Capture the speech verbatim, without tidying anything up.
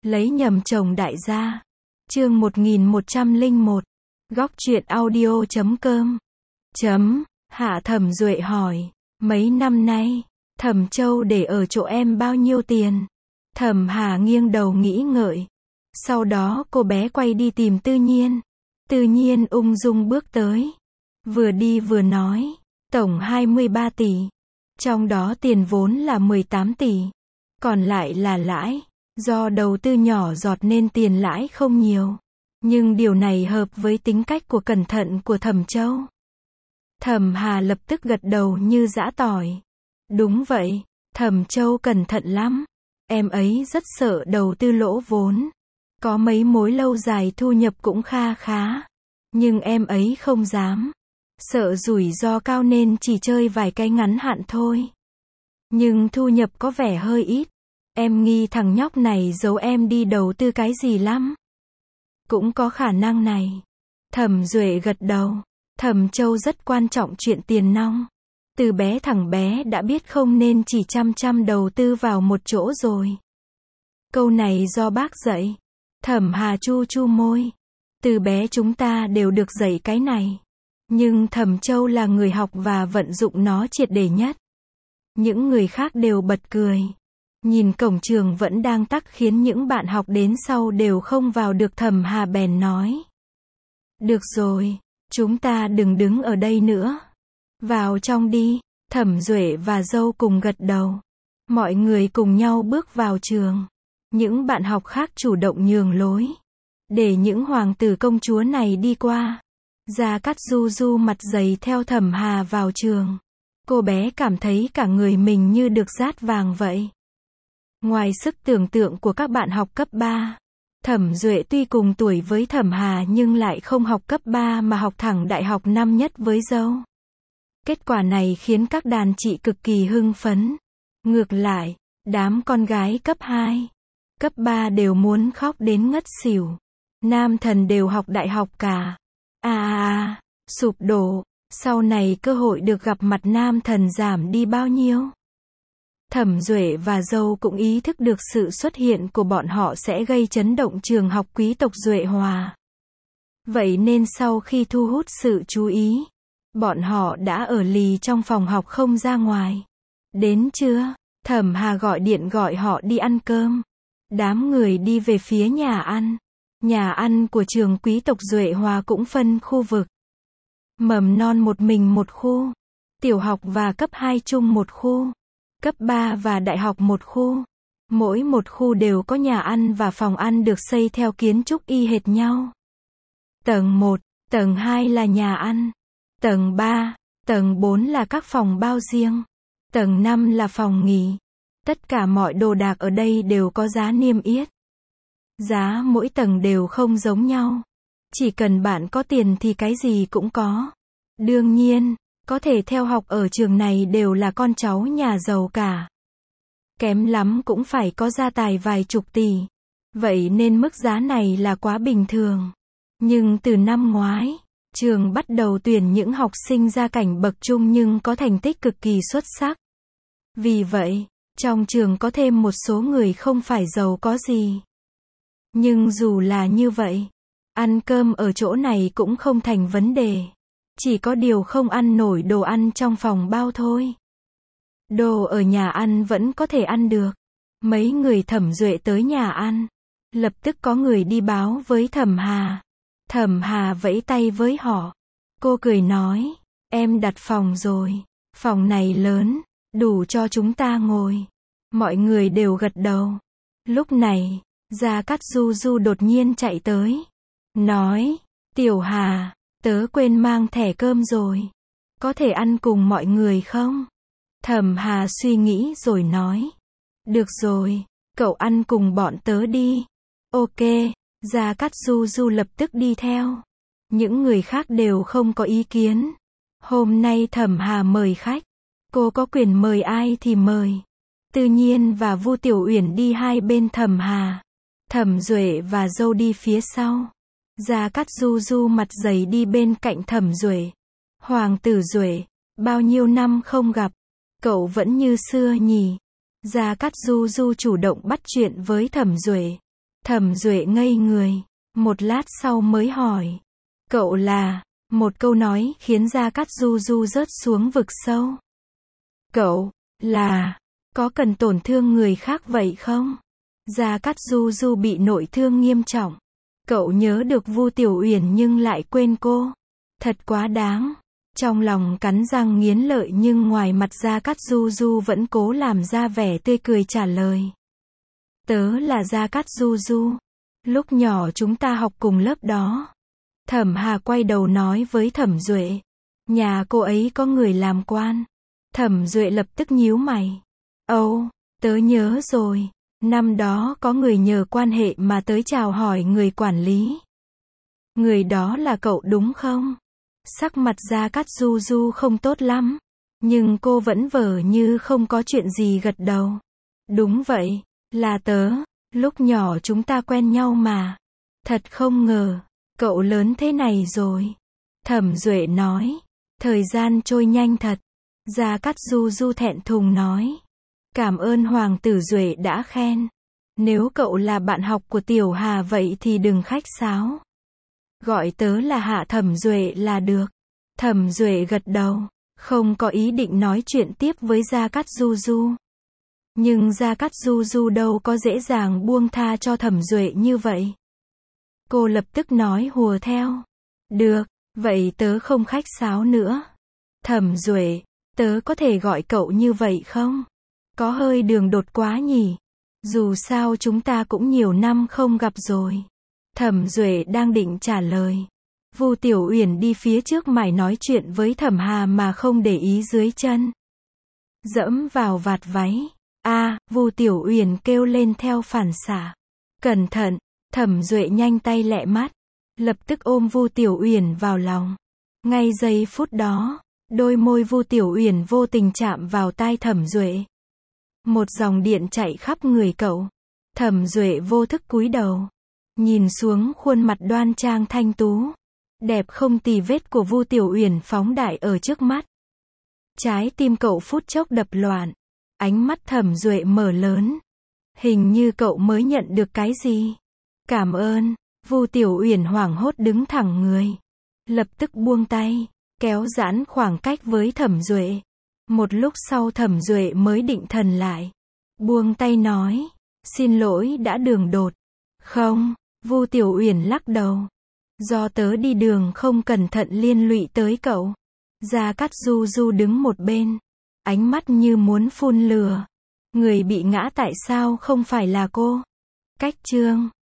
Lấy nhầm chồng đại gia. Chương một nghìn một trăm lẻ một. Góc truyện audio chấm com. Chấm. Hạ Thẩm Duệ hỏi. Mấy năm nay, Thẩm Châu để ở chỗ em bao nhiêu tiền? Thẩm Hà nghiêng đầu nghĩ ngợi. Sau đó cô bé quay đi tìm Tư Nhiên. Tư Nhiên ung dung bước tới. Vừa đi vừa nói. Tổng hai mươi ba tỷ. Trong đó tiền vốn là mười tám tỷ. Còn lại là lãi. Do đầu tư nhỏ giọt nên tiền lãi không nhiều. Nhưng điều này hợp với tính cách của cẩn thận của Thẩm Châu. Thẩm Hà lập tức gật đầu như giã tỏi. Đúng vậy, Thẩm Châu cẩn thận lắm. Em ấy rất sợ đầu tư lỗ vốn. Có mấy mối lâu dài thu nhập cũng kha khá. Nhưng em ấy không dám. Sợ rủi ro cao nên chỉ chơi vài cái ngắn hạn thôi. Nhưng thu nhập có vẻ hơi ít. Em nghi thằng nhóc này giấu em đi đầu tư cái gì lắm. Cũng có khả năng này. Thẩm Duệ gật đầu. Thẩm Châu rất quan trọng chuyện tiền nong. Từ bé thằng bé đã biết không nên chỉ chăm chăm đầu tư vào một chỗ rồi. Câu này do bác dạy. Thẩm Hà chu chu môi. Từ bé chúng ta đều được dạy cái này. Nhưng Thẩm Châu là người học và vận dụng nó triệt để nhất. Những người khác đều bật cười. Nhìn cổng trường vẫn đang tắc khiến những bạn học đến sau đều không vào được. Thẩm Hà bèn nói. Được rồi, chúng ta đừng đứng ở đây nữa. Vào trong đi. Thẩm Duệ và dâu cùng gật đầu. Mọi người cùng nhau bước vào trường. Những bạn học khác chủ động nhường lối. Để những hoàng tử công chúa này đi qua. Gia Cát Du Du mặt dày theo Thẩm Hà vào trường. Cô bé cảm thấy cả người mình như được dát vàng vậy. Ngoài sức tưởng tượng của các bạn học cấp ba, Thẩm Duệ tuy cùng tuổi với Thẩm Hà nhưng lại không học cấp ba mà học thẳng đại học năm nhất với dâu. Kết quả này khiến các đàn chị cực kỳ hưng phấn. Ngược lại, đám con gái cấp hai, cấp ba đều muốn khóc đến ngất xỉu. Nam thần đều học đại học cả. À à à, sụp đổ, sau này cơ hội được gặp mặt nam thần giảm đi bao nhiêu. Thẩm Duệ và dâu cũng ý thức được sự xuất hiện của bọn họ sẽ gây chấn động trường học quý tộc Duệ Hòa. Vậy nên sau khi thu hút sự chú ý, bọn họ đã ở lì trong phòng học không ra ngoài. Đến trưa, Thẩm Hà gọi điện gọi họ đi ăn cơm. Đám người đi về phía nhà ăn. Nhà ăn của trường quý tộc Duệ Hòa cũng phân khu vực. Mầm non một mình một khu. Tiểu học và cấp hai chung một khu. Cấp ba và đại học một khu. Mỗi một khu đều có nhà ăn và phòng ăn được xây theo kiến trúc y hệt nhau. Tầng một, tầng hai là nhà ăn. Tầng ba, tầng bốn là các phòng bao riêng. Tầng năm là phòng nghỉ. Tất cả mọi đồ đạc ở đây đều có giá niêm yết. Giá mỗi tầng đều không giống nhau. Chỉ cần bạn có tiền thì cái gì cũng có. Đương nhiên, có thể theo học ở trường này đều là con cháu nhà giàu cả. Kém lắm cũng phải có gia tài vài chục tỷ. Vậy nên mức giá này là quá bình thường. Nhưng từ năm ngoái, trường bắt đầu tuyển những học sinh gia cảnh bậc trung nhưng có thành tích cực kỳ xuất sắc. Vì vậy, trong trường có thêm một số người không phải giàu có gì. Nhưng dù là như vậy, ăn cơm ở chỗ này cũng không thành vấn đề. Chỉ có điều không ăn nổi đồ ăn trong phòng bao thôi. Đồ ở nhà ăn vẫn có thể ăn được. Mấy người Thẩm Duệ tới nhà ăn. Lập tức có người đi báo với Thẩm Hà. Thẩm Hà vẫy tay với họ. Cô cười nói, em đặt phòng rồi. Phòng này lớn, đủ cho chúng ta ngồi. Mọi người đều gật đầu. Lúc này, Gia Cát Du Du đột nhiên chạy tới. Nói, Tiểu Hà, tớ quên mang thẻ cơm rồi. Có thể ăn cùng mọi người không? Thẩm Hà suy nghĩ rồi nói. Được rồi, cậu ăn cùng bọn tớ đi. Ok, Gia Cát Du Du lập tức đi theo. Những người khác đều không có ý kiến. Hôm nay Thẩm Hà mời khách. Cô có quyền mời ai thì mời. Tư Nhiên và Vu Tiểu Uyển đi hai bên Thẩm Hà. Thẩm Duệ và dâu đi phía sau. Gia Cát Du Du mặt dày đi bên cạnh Thẩm Duệ. Hoàng tử Duệ, bao nhiêu năm không gặp, cậu vẫn như xưa nhỉ? Gia Cát Du Du chủ động bắt chuyện với Thẩm Duệ. Thẩm Duệ ngây người, một lát sau mới hỏi. Cậu là, một câu nói khiến Gia Cát Du Du rớt xuống vực sâu. Cậu, là, có cần tổn thương người khác vậy không? Gia Cát Du Du bị nội thương nghiêm trọng. Cậu nhớ được Vu Tiểu Uyển nhưng lại quên cô. Thật quá đáng. Trong lòng cắn răng nghiến lợi nhưng ngoài mặt Gia Cát Du Du vẫn cố làm ra vẻ tươi cười trả lời. Tớ là Gia Cát Du Du. Lúc nhỏ chúng ta học cùng lớp đó. Thẩm Hà quay đầu nói với Thẩm Duệ. Nhà cô ấy có người làm quan. Thẩm Duệ lập tức nhíu mày. Âu, tớ nhớ rồi. Năm đó có người nhờ quan hệ mà tới chào hỏi người quản lý. Người đó là cậu đúng không? Sắc mặt Gia Cát Du Du không tốt lắm. Nhưng cô vẫn vờ như không có chuyện gì gật đầu. Đúng vậy, là tớ. Lúc nhỏ chúng ta quen nhau mà. Thật không ngờ, cậu lớn thế này rồi. Thẩm Duệ nói. Thời gian trôi nhanh thật. Gia Cát Du Du thẹn thùng nói. Cảm ơn Hoàng tử Duệ đã khen. Nếu cậu là bạn học của Tiểu Hà vậy thì đừng khách sáo. Gọi tớ là Hạ Thẩm Duệ là được. Thẩm Duệ gật đầu, không có ý định nói chuyện tiếp với Gia Cát Du Du. Nhưng Gia Cát Du Du đâu có dễ dàng buông tha cho Thẩm Duệ như vậy. Cô lập tức nói hùa theo. Được, vậy tớ không khách sáo nữa. Thẩm Duệ, tớ có thể gọi cậu như vậy không? Có hơi đường đột quá nhỉ? Dù sao chúng ta cũng nhiều năm không gặp rồi. Thẩm Duệ đang định trả lời. Vu Tiểu Uyển đi phía trước mải nói chuyện với Thẩm Hà mà không để ý dưới chân. Dẫm vào vạt váy. A, Vu Tiểu Uyển kêu lên theo phản xạ. Cẩn thận, Thẩm Duệ nhanh tay lẹ mắt. Lập tức ôm Vu Tiểu Uyển vào lòng. Ngay giây phút đó, đôi môi Vu Tiểu Uyển vô tình chạm vào tai Thẩm Duệ. Một dòng điện chạy khắp người cậu. Thẩm Duệ vô thức cúi đầu. Nhìn xuống khuôn mặt đoan trang thanh tú. Đẹp không tì vết của Vu Tiểu Uyển phóng đại ở trước mắt. Trái tim cậu phút chốc đập loạn. Ánh mắt Thẩm Duệ mở lớn. Hình như cậu mới nhận được cái gì. Cảm ơn. Vu Tiểu Uyển hoảng hốt đứng thẳng người. Lập tức buông tay. Kéo giãn khoảng cách với Thẩm Duệ. Một lúc sau Thẩm Duệ mới định thần lại. Buông tay nói. Xin lỗi đã đường đột. Không. Vu Tiểu Uyển lắc đầu. Do tớ đi đường không cẩn thận liên lụy tới cậu. Gia Cát Du Du đứng một bên. Ánh mắt như muốn phun lửa. Người bị ngã tại sao không phải là cô? Cách chương